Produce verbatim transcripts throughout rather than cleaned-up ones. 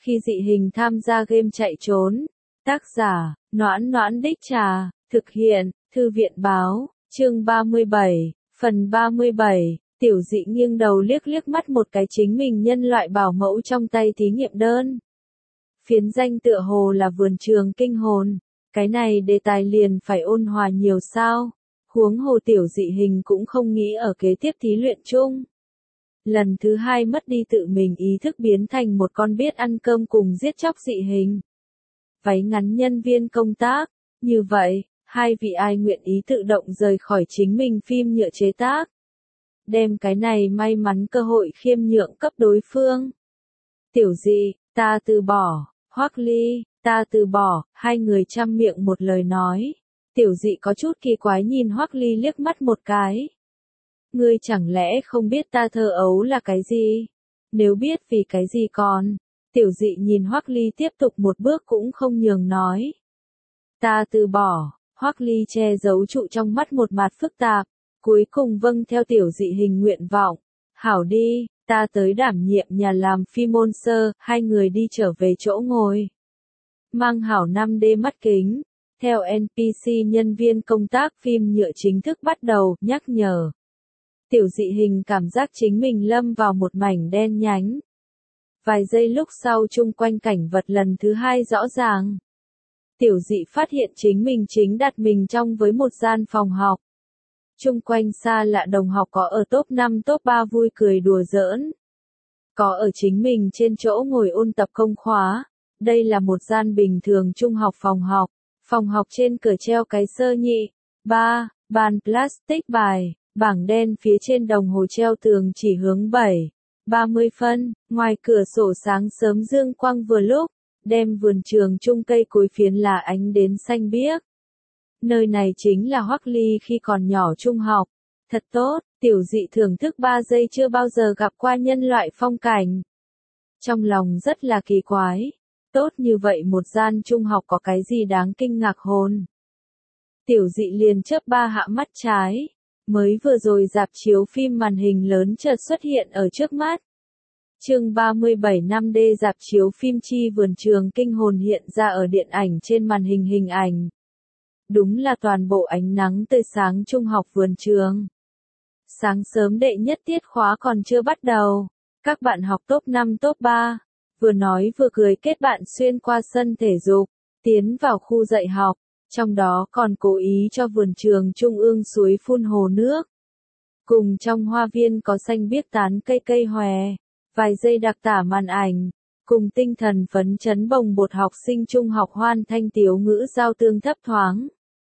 Khi dị hình tham gia game chạy trốn. Tác giả, Noãn Noãn Đích Trà, thực hiện, Thư viện Báo, chương ba mươi bảy, phần ba mươi bảy, tiểu dị nghiêng đầu liếc liếc mắt một cái chính mình nhân loại bảo mẫu trong tay thí nghiệm đơn. Phiến danh tựa hồ là vườn trường kinh hồn, cái này đề tài liền phải ôn hòa nhiều sao, huống hồ tiểu dị hình cũng không nghĩ ở kế tiếp thí luyện chung. Lần thứ hai mất đi tự mình ý thức biến thành một con biết ăn cơm cùng giết chóc dị hình. Váy ngắn nhân viên công tác, như vậy, hai vị ai nguyện ý tự động rời khỏi chính mình phim nhựa chế tác. Đem cái này may mắn cơ hội khiêm nhượng cấp đối phương. Tiểu dị, ta từ bỏ, Hoắc Ly, ta từ bỏ, hai người trăm miệng một lời nói. Tiểu dị có chút kỳ quái nhìn Hoắc Ly liếc mắt một cái. Ngươi chẳng lẽ không biết ta thơ ấu là cái gì? Nếu biết vì cái gì còn? Tiểu dị nhìn Hoắc Ly tiếp tục một bước cũng không nhường nói. Ta từ bỏ, Hoắc Ly che giấu trụ trong mắt một mặt phức tạp, cuối cùng vâng theo tiểu dị hình nguyện vọng. Hảo đi, ta tới đảm nhiệm nhà làm phim môn sơ, hai người đi trở về chỗ ngồi. Mang hảo năm D mắt kính, theo en pê xê nhân viên công tác phim nhựa chính thức bắt đầu, nhắc nhở. Tiểu dị hình cảm giác chính mình lâm vào một mảnh đen nhánh. Vài giây lúc sau chung quanh cảnh vật lần thứ hai rõ ràng. Tiểu dị phát hiện chính mình chính đặt mình trong với một gian phòng học. Chung quanh xa lạ đồng học có ở top năm top ba vui cười đùa giỡn. Có ở chính mình trên chỗ ngồi ôn tập công khóa. Đây là một gian bình thường trung học phòng học. Phòng học trên cửa treo cái sơ nhị. ba, bàn plastic bài. Bảng đen phía trên đồng hồ treo tường chỉ hướng bảy, ba mươi phân, ngoài cửa sổ sáng sớm dương quang vừa lúc, đem vườn trường chung cây cối phiến là ánh đến xanh biếc. Nơi này chính là Hoắc Ly khi còn nhỏ trung học. Thật tốt, tiểu dị thưởng thức ba giây chưa bao giờ gặp qua nhân loại phong cảnh. Trong lòng rất là kỳ quái. Tốt như vậy một gian trung học có cái gì đáng kinh ngạc hồn. Tiểu dị liền chớp ba hạ mắt trái. Mới vừa rồi rạp chiếu phim màn hình lớn chợt xuất hiện ở trước mắt. Chương ba mươi bảy năm D rạp chiếu phim chi vườn trường kinh hồn hiện ra ở điện ảnh trên màn hình hình ảnh. Đúng là toàn bộ ánh nắng tươi sáng trung học vườn trường. Sáng sớm đệ nhất tiết khóa còn chưa bắt đầu. Các bạn học top năm top ba, vừa nói vừa cười kết bạn xuyên qua sân thể dục, tiến vào khu dạy học. Trong đó còn cố ý cho vườn trường trung ương suối phun hồ nước. Cùng trong hoa viên có xanh biếc tán cây cây hòe, vài giây đặc tả màn ảnh, cùng tinh thần phấn chấn bồng bột học sinh trung học hoan thanh tiếu ngữ giao tương thấp thoáng.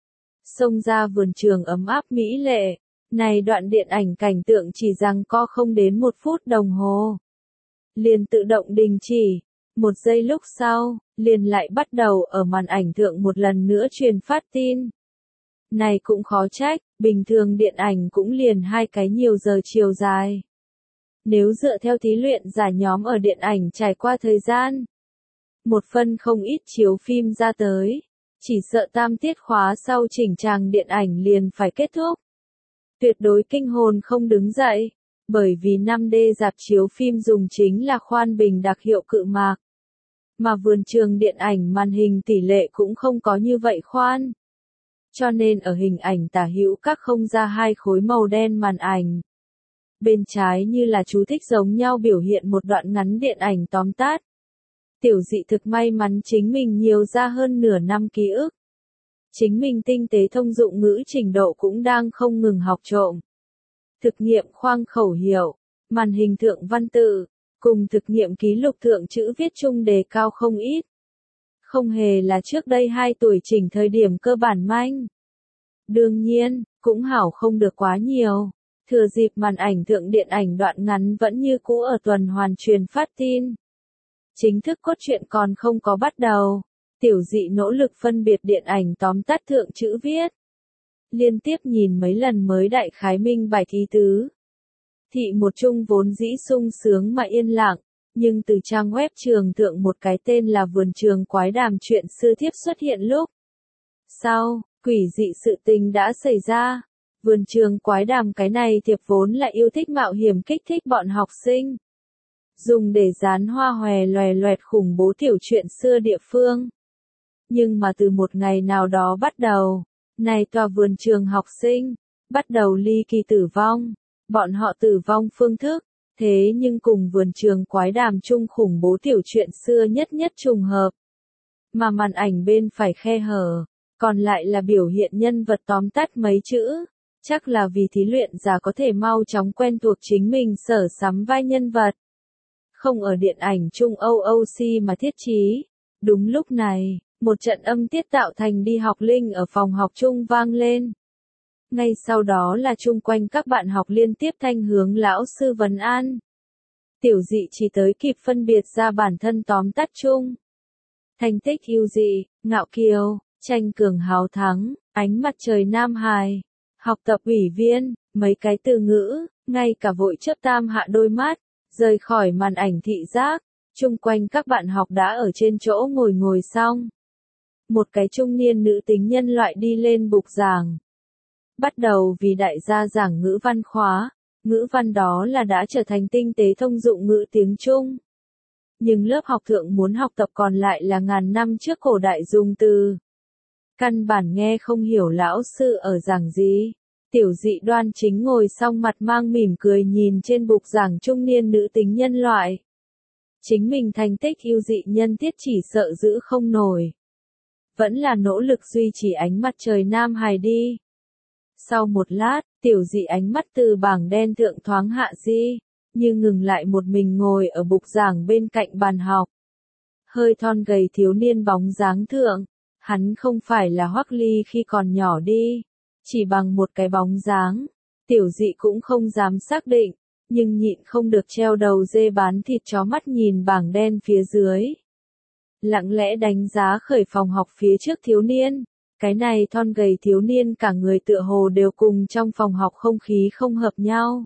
Xông ra vườn trường ấm áp mỹ lệ, này đoạn điện ảnh cảnh tượng chỉ rằng co không đến một phút đồng hồ. Liền tự động đình chỉ. Một giây lúc sau, liền lại bắt đầu ở màn ảnh thượng một lần nữa truyền phát tin. Này cũng khó trách, bình thường điện ảnh cũng liền hai cái nhiều giờ chiều dài. Nếu dựa theo thí luyện giả nhóm ở điện ảnh trải qua thời gian, một phân không ít chiếu phim ra tới, chỉ sợ tam tiết khóa sau chỉnh tràng điện ảnh liền phải kết thúc. Tuyệt đối kinh hồn không đứng dậy, bởi vì năm D rạp chiếu phim dùng chính là khoan bình đặc hiệu cự mạc. Mà vườn trường điện ảnh màn hình tỷ lệ cũng không có như vậy khoan. Cho nên ở hình ảnh tả hữu các không ra hai khối màu đen màn ảnh. Bên trái như là chú thích giống nhau biểu hiện một đoạn ngắn điện ảnh tóm tắt. Tiểu dị thực may mắn chính mình nhiều ra hơn nửa năm ký ức. Chính mình tinh tế thông dụng ngữ trình độ cũng đang không ngừng học trộm. Thực nghiệm khoang khẩu hiệu, màn hình thượng văn tự. Cùng thực nghiệm ký lục thượng chữ viết chung đề cao không ít. Không hề là trước đây hai tuổi chỉnh thời điểm cơ bản manh. Đương nhiên, cũng hảo không được quá nhiều. Thừa dịp màn ảnh thượng điện ảnh đoạn ngắn vẫn như cũ ở tuần hoàn truyền phát tin. Chính thức cốt truyện còn không có bắt đầu. Tiểu dị nỗ lực phân biệt điện ảnh tóm tắt thượng chữ viết. Liên tiếp nhìn mấy lần mới đại khái minh bài thí tứ. Thị một chung vốn dĩ sung sướng mà yên lặng, nhưng từ trang web trường thượng một cái tên là vườn trường quái đàm chuyện sư thiếp xuất hiện lúc. Sau, quỷ dị sự tình đã xảy ra. Vườn trường quái đàm cái này thiệp vốn là yêu thích mạo hiểm kích thích bọn học sinh. dùng để dán hoa hòe loè loẹt khủng bố tiểu chuyện xưa địa phương. Nhưng mà từ một ngày nào đó bắt đầu, này tòa vườn trường học sinh, bắt đầu ly kỳ tử vong. Bọn họ tử vong phương thức, thế nhưng cùng vườn trường quái đàm chung khủng bố tiểu chuyện xưa nhất nhất trùng hợp. Mà màn ảnh bên phải khe hở, còn lại là biểu hiện nhân vật tóm tắt mấy chữ. Chắc là vì thí luyện giả có thể mau chóng quen thuộc chính mình sở sắm vai nhân vật. Không ở điện ảnh chung o o xê mà thiết trí. Đúng lúc này, một trận âm tiết tạo thành đi học linh ở phòng học chung vang lên. Ngay sau đó là chung quanh các bạn học liên tiếp thanh hướng lão sư vấn an. Tiểu dị chỉ tới kịp phân biệt ra bản thân tóm tắt chung. Thành tích ưu dị, ngạo kiều, tranh cường hào thắng, ánh mặt trời nam hài, học tập ủy viên, mấy cái từ ngữ, ngay cả vội chớp tam hạ đôi mắt, rời khỏi màn ảnh thị giác, chung quanh các bạn học đã ở trên chỗ ngồi ngồi xong. Một cái trung niên nữ tính nhân loại đi lên bục giảng. Bắt đầu vì đại gia giảng ngữ văn khóa, ngữ văn đó là đã trở thành tinh tế thông dụng ngữ tiếng Trung. Nhưng lớp học thượng muốn học tập còn lại là ngàn năm trước cổ đại dùng từ. Căn bản nghe không hiểu lão sư ở giảng gì. Tiểu dị đoan chính ngồi song mặt mang mỉm cười nhìn trên bục giảng trung niên nữ tính nhân loại. Chính mình thành tích ưu dị nhân tiết chỉ sợ giữ không nổi. Vẫn là nỗ lực duy trì ánh mặt trời nam hài đi. Sau một lát, tiểu dị ánh mắt từ bảng đen thượng thoáng hạ di, như ngừng lại một mình ngồi ở bục giảng bên cạnh bàn học. Hơi thon gầy thiếu niên bóng dáng thượng, hắn không phải là Hoắc Ly khi còn nhỏ đi, chỉ bằng một cái bóng dáng, tiểu dị cũng không dám xác định, nhưng nhịn không được treo đầu dê bán thịt chó mắt nhìn bảng đen phía dưới. Lặng lẽ đánh giá khởi phòng học phía trước thiếu niên. Cái này thon gầy thiếu niên cả người tựa hồ đều cùng trong phòng học không khí không hợp nhau.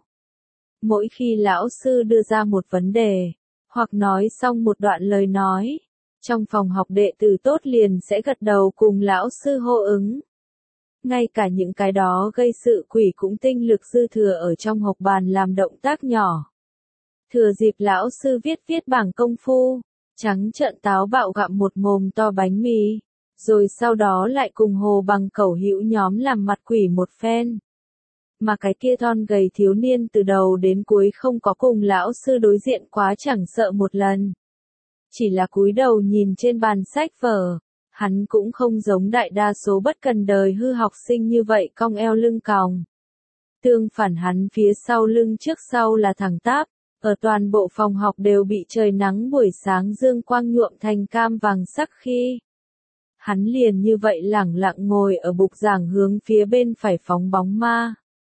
Mỗi khi lão sư đưa ra một vấn đề, hoặc nói xong một đoạn lời nói, trong phòng học đệ tử tốt liền sẽ gật đầu cùng lão sư hô ứng. Ngay cả những cái đó gây sự quỷ cũng tinh lực dư thừa ở trong học bàn làm động tác nhỏ. Thừa dịp lão sư viết viết bảng công phu, trắng trợn táo bạo gặm một mồm to bánh mì. Rồi sau đó lại cùng hồ bằng cẩu hữu nhóm làm mặt quỷ một phen. Mà cái kia thon gầy thiếu niên từ đầu đến cuối không có cùng lão sư đối diện quá chẳng sợ một lần. Chỉ là cúi đầu nhìn trên bàn sách vở, hắn cũng không giống đại đa số bất cần đời hư học sinh như vậy cong eo lưng còng. Tương phản hắn phía sau lưng trước sau là thẳng tắp, ở toàn bộ phòng học đều bị trời nắng buổi sáng dương quang nhuộm thành cam vàng sắc khi. Hắn liền như vậy lẳng lặng ngồi ở bục giảng hướng phía bên phải phóng bóng ma.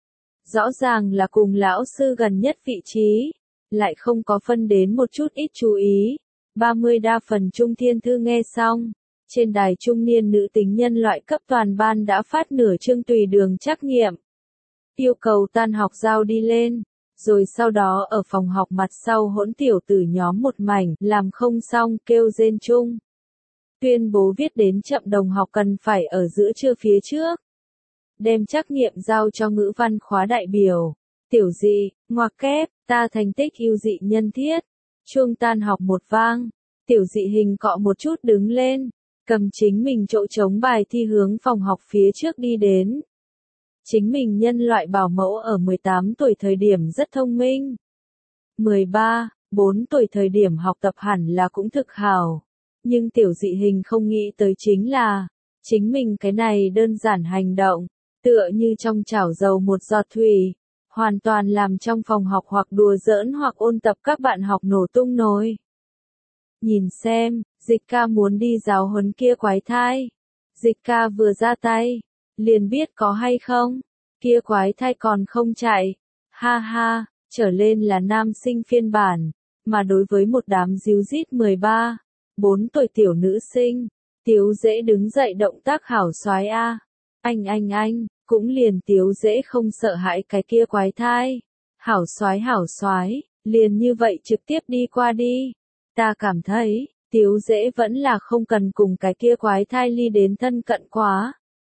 Rõ ràng là cùng lão sư gần nhất vị trí, lại không có phân đến một chút ít chú ý. ba mươi đa phần Trung Thiên Thư nghe xong, trên đài trung niên nữ tính nhân loại cấp toàn ban đã phát nửa chương tùy đường trắc nghiệm. Yêu cầu tan học giao đi lên, rồi sau đó ở phòng học mặt sau hỗn tiểu tử nhóm một mảnh, làm không xong kêu rên chung. Tuyên bố viết đến chậm đồng học cần phải ở giữa trưa phía trước. Đem trắc nghiệm giao cho ngữ văn khóa đại biểu. Tiểu dị, ngoặc kép, ta thành tích ưu dị nhân thiết. Chuông tan học một vang. Tiểu dị hình cọ một chút đứng lên. Cầm chính mình chỗ trống bài thi hướng phòng học phía trước đi đến. Chính mình nhân loại bảo mẫu ở mười tám tuổi thời điểm rất thông minh. mười ba, bốn tuổi thời điểm học tập hẳn là cũng thực hảo. Nhưng tiểu dị hình không nghĩ tới chính là, chính mình cái này đơn giản hành động, tựa như trong chảo dầu một giọt thủy, hoàn toàn làm trong phòng học hoặc đùa giỡn hoặc ôn tập các bạn học nổ tung nồi. Nhìn xem, dịch ca muốn đi giáo huấn kia quái thai. Dịch ca vừa ra tay, liền biết có hay không, kia quái thai còn không chạy, ha ha, trở lên là nam sinh phiên bản, mà đối với một đám díu dít mười ba, bốn tuổi tiểu nữ sinh, Tiếu dễ đứng dậy động tác hảo soái a. Anh anh anh, cũng liền Tiếu dễ không sợ hãi cái kia quái thai. Hảo soái hảo soái, liền như vậy trực tiếp đi qua đi. Ta cảm thấy, Tiếu dễ vẫn là không cần cùng cái kia quái thai ly đến thân cận quá.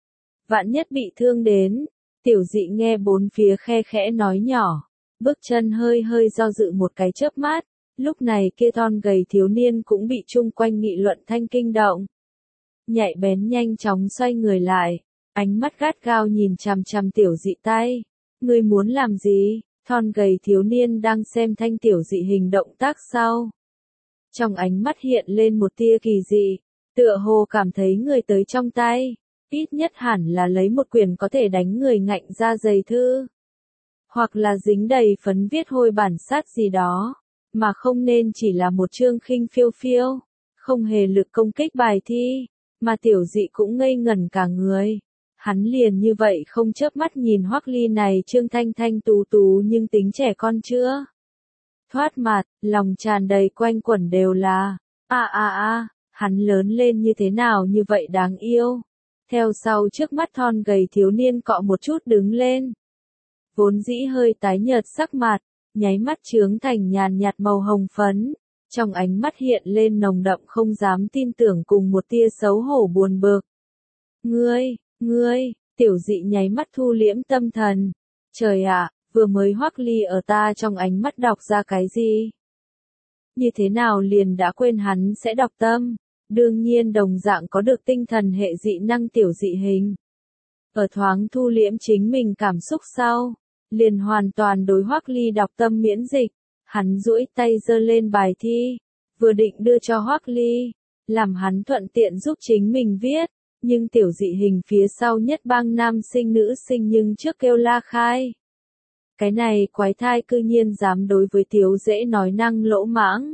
Vạn nhất bị thương đến, tiểu dị nghe bốn phía khe khẽ nói nhỏ, bước chân hơi hơi do dự một cái chớp mắt, Lúc này kia thon gầy thiếu niên cũng bị chung quanh nghị luận thanh kinh động. Nhạy bén nhanh chóng xoay người lại, ánh mắt gắt gao nhìn chằm chằm tiểu dị tay. Ngươi muốn làm gì? Thon gầy thiếu niên đang xem thanh tiểu dị hình động tác sau. Trong ánh mắt hiện lên một tia kỳ dị, tựa hồ cảm thấy người tới trong tay, ít nhất hẳn là lấy một quyển có thể đánh người ngạnh ra dày thư. Hoặc là dính đầy phấn viết hôi bản sát gì đó, mà không nên chỉ là một chương khinh phiêu phiêu, không hề lực công kích bài thi, mà tiểu dị cũng ngây ngẩn cả người. Hắn liền như vậy không chớp mắt nhìn Hoắc Ly này trương thanh thanh tú tú nhưng tính trẻ con chưa. Thoát mặt, lòng tràn đầy quanh quẩn đều là, a a a, hắn lớn lên như thế nào như vậy đáng yêu. Theo sau trước mắt thon gầy thiếu niên cọ một chút đứng lên. Vốn dĩ hơi tái nhợt sắc mặt, nháy mắt chướng thành nhàn nhạt màu hồng phấn. Trong ánh mắt hiện lên nồng đậm không dám tin tưởng cùng một tia xấu hổ buồn bực. Ngươi, ngươi, tiểu dị nháy mắt thu liễm tâm thần. Trời ạ, vừa mới Hoắc Ly ở ta trong ánh mắt đọc ra cái gì? Như thế nào liền đã quên hắn sẽ đọc tâm? Đương nhiên đồng dạng có được tinh thần hệ dị năng tiểu dị hình. Ở thoáng thu liễm chính mình cảm xúc sau, liền hoàn toàn đối Hoắc Ly đọc tâm miễn dịch. Hắn duỗi tay giơ lên bài thi, vừa định đưa cho Hoắc Ly, làm hắn thuận tiện giúp chính mình viết, nhưng tiểu dị hình phía sau nhất bang nam sinh nữ sinh nhưng trước kêu la khai. Cái này quái thai cư nhiên dám đối với Tiếu Dễ nói năng lỗ mãng.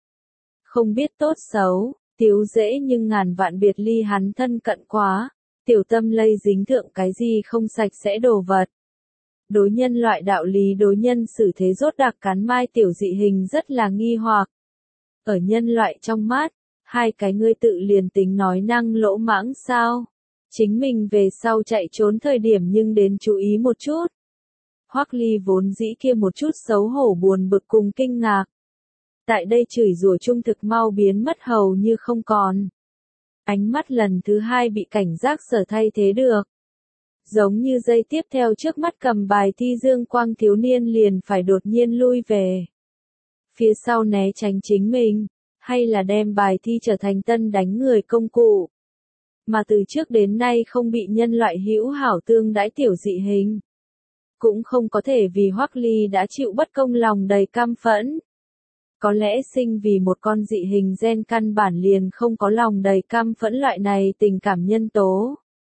Không biết tốt xấu, Tiếu Dễ nhưng ngàn vạn biệt ly hắn thân cận quá, tiểu tâm lây dính thượng cái gì không sạch sẽ đồ vật. Đối nhân loại đạo lý đối nhân xử thế rốt đặc cắn mai tiểu dị hình rất là nghi hoặc. Ở nhân loại trong mắt, hai cái ngươi tự liền tính nói năng lỗ mãng sao? Chính mình về sau chạy trốn thời điểm nhưng đến chú ý một chút. Hoắc Ly vốn dĩ kia một chút xấu hổ buồn bực cùng kinh ngạc. Tại đây chửi rủa trung thực mau biến mất hầu như không còn. Ánh mắt lần thứ hai bị cảnh giác sở thay thế được. Giống như giây tiếp theo trước mắt cầm bài thi dương quang thiếu niên liền phải đột nhiên lui về. Phía sau né tránh chính mình, hay là đem bài thi trở thành tân đánh người công cụ. Mà từ trước đến nay không bị nhân loại hữu hảo tương đãi tiểu dị hình. Cũng không có thể vì Hoắc Ly đã chịu bất công lòng đầy cam phẫn. Có lẽ sinh vì một con dị hình gen căn bản liền không có lòng đầy cam phẫn loại này tình cảm nhân tố.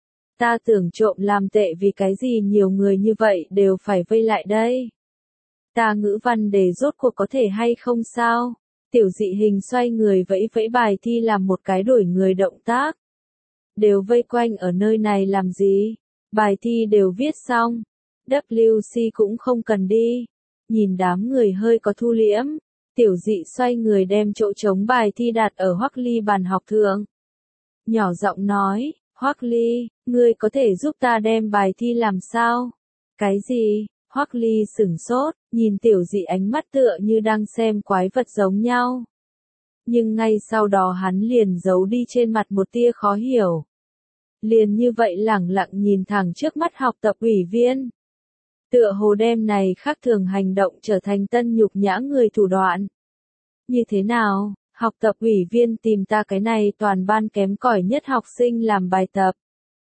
Ta tưởng trộm làm tệ vì cái gì nhiều người như vậy đều phải vây lại đây. Ta ngữ văn đề rốt cuộc có thể hay không sao? Tiểu dị hình xoay người vẫy vẫy bài thi làm một cái đổi người động tác. Đều vây quanh ở nơi này làm gì? Bài thi đều viết xong. W C cũng không cần đi. Nhìn đám người hơi có thu liễm. Tiểu dị xoay người đem chỗ trống bài thi đặt ở Hoắc Ly bàn học thượng. Nhỏ giọng nói, Hoắc Ly, ngươi có thể giúp ta đem bài thi làm sao? Cái gì? Hoắc Ly sửng sốt, nhìn tiểu dị ánh mắt tựa như đang xem quái vật giống nhau. Nhưng ngay sau đó hắn liền giấu đi trên mặt một tia khó hiểu. Liền như vậy lẳng lặng nhìn thẳng trước mắt học tập ủy viên. Tựa hồ đem này khác thường hành động trở thành tân nhục nhã người thủ đoạn. Như thế nào, học tập ủy viên tìm ta cái này toàn ban kém cỏi nhất học sinh làm bài tập.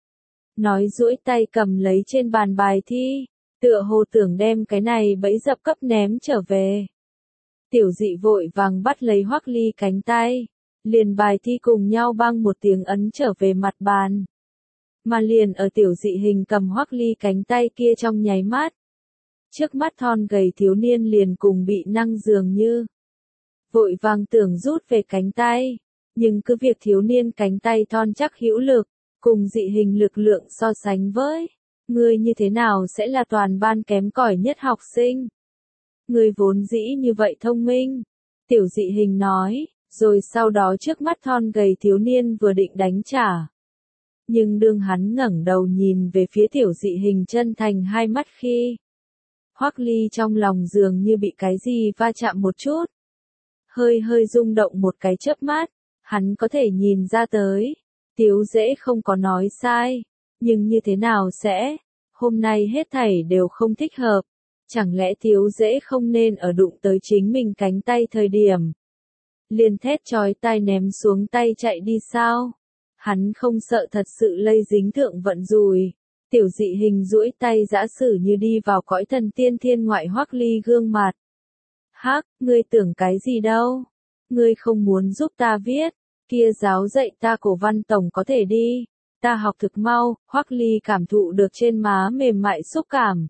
Nói duỗi tay cầm lấy trên bàn bài thi, tựa hồ tưởng đem cái này bẫy dập cấp ném trở về. Tiểu dị vội vàng bắt lấy Hoắc Ly cánh tay, liền bài thi cùng nhau băng một tiếng ấn trở về mặt bàn. Mà liền ở tiểu dị hình cầm Hoắc Ly cánh tay kia trong nháy mắt. Trước mắt thon gầy thiếu niên liền cùng bị năng dường như. Vội vàng tưởng rút về cánh tay, nhưng cứ việc thiếu niên cánh tay thon chắc hữu lực, cùng dị hình lực lượng so sánh với, ngươi như thế nào sẽ là toàn ban kém cỏi nhất học sinh? Ngươi vốn dĩ như vậy thông minh, tiểu dị hình nói, rồi sau đó trước mắt thon gầy thiếu niên vừa định đánh trả. Nhưng đương hắn ngẩng đầu nhìn về phía tiểu dị hình chân thành hai mắt khi, Hoắc Ly trong lòng dường như bị cái gì va chạm một chút. Hơi hơi rung động một cái chớp mắt, hắn có thể nhìn ra tới. Tiếu Dễ không có nói sai, nhưng như thế nào sẽ, hôm nay hết thảy đều không thích hợp. Chẳng lẽ Tiếu Dễ không nên ở đụng tới chính mình cánh tay thời điểm liền thét chói tai ném xuống tay chạy đi sao? Hắn không sợ thật sự lây dính thượng vận rủi. Tiểu dị hình duỗi tay giã sử như đi vào cõi thần tiên thiên ngoại Hoắc Ly gương mặt. Hắc, ngươi tưởng cái gì đâu? Ngươi không muốn giúp ta viết, kia giáo dạy ta cổ văn tổng có thể đi. Ta học thực mau, Hoắc Ly cảm thụ được trên má mềm mại xúc cảm.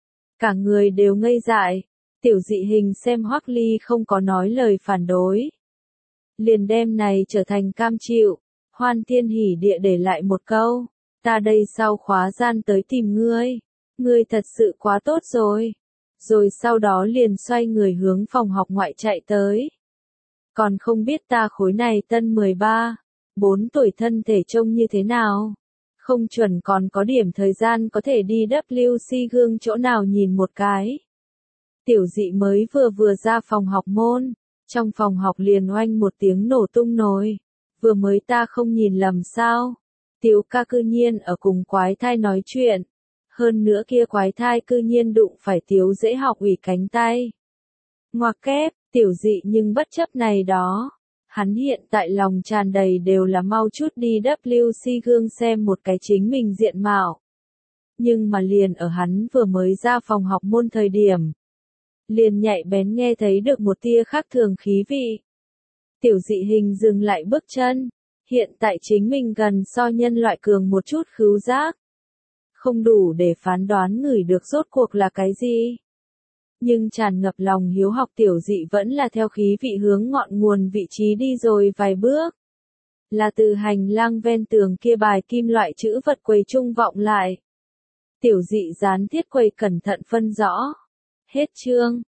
Cả người đều ngây dại. Tiểu dị hình xem Hoắc Ly không có nói lời phản đối. Liền đem này trở thành cam chịu. Hoan thiên hỉ địa để lại một câu. Ta đây sau khóa gian tới tìm ngươi. Ngươi thật sự quá tốt rồi. Rồi sau đó liền xoay người hướng phòng học ngoại chạy tới. Còn không biết ta khối này tân mười ba, bốn tuổi thân thể trông như thế nào. Không chuẩn còn có điểm thời gian có thể đi W C gương chỗ nào nhìn một cái. Tiểu dị mới vừa vừa ra phòng học môn. Trong phòng học liền oanh một tiếng nổ tung nồi. Vừa mới ta không nhìn lầm sao. Tiểu ca cư nhiên ở cùng quái thai nói chuyện. Hơn nữa kia quái thai cư nhiên đụng phải Tiếu Dễ học ủy cánh tay. Ngoặc kép, tiểu dị nhưng bất chấp này đó. Hắn hiện tại lòng tràn đầy đều là mau chút đi W C gương xem một cái chính mình diện mạo. Nhưng mà liền ở hắn vừa mới ra phòng học môn thời điểm. Liền nhạy bén nghe thấy được một tia khác thường khí vị. Tiểu dị hình dừng lại bước chân. Hiện tại chính mình gần so nhân loại cường một chút khứu giác. Không đủ để phán đoán ngửi được rốt cuộc là cái gì. Nhưng tràn ngập lòng hiếu học tiểu dị vẫn là theo khí vị hướng ngọn nguồn vị trí đi rồi vài bước. Là từ hành lang ven tường kia bài kim loại chữ vật quầy trung vọng lại. Tiểu dị dán thiết quầy cẩn thận phân rõ. Hết chương.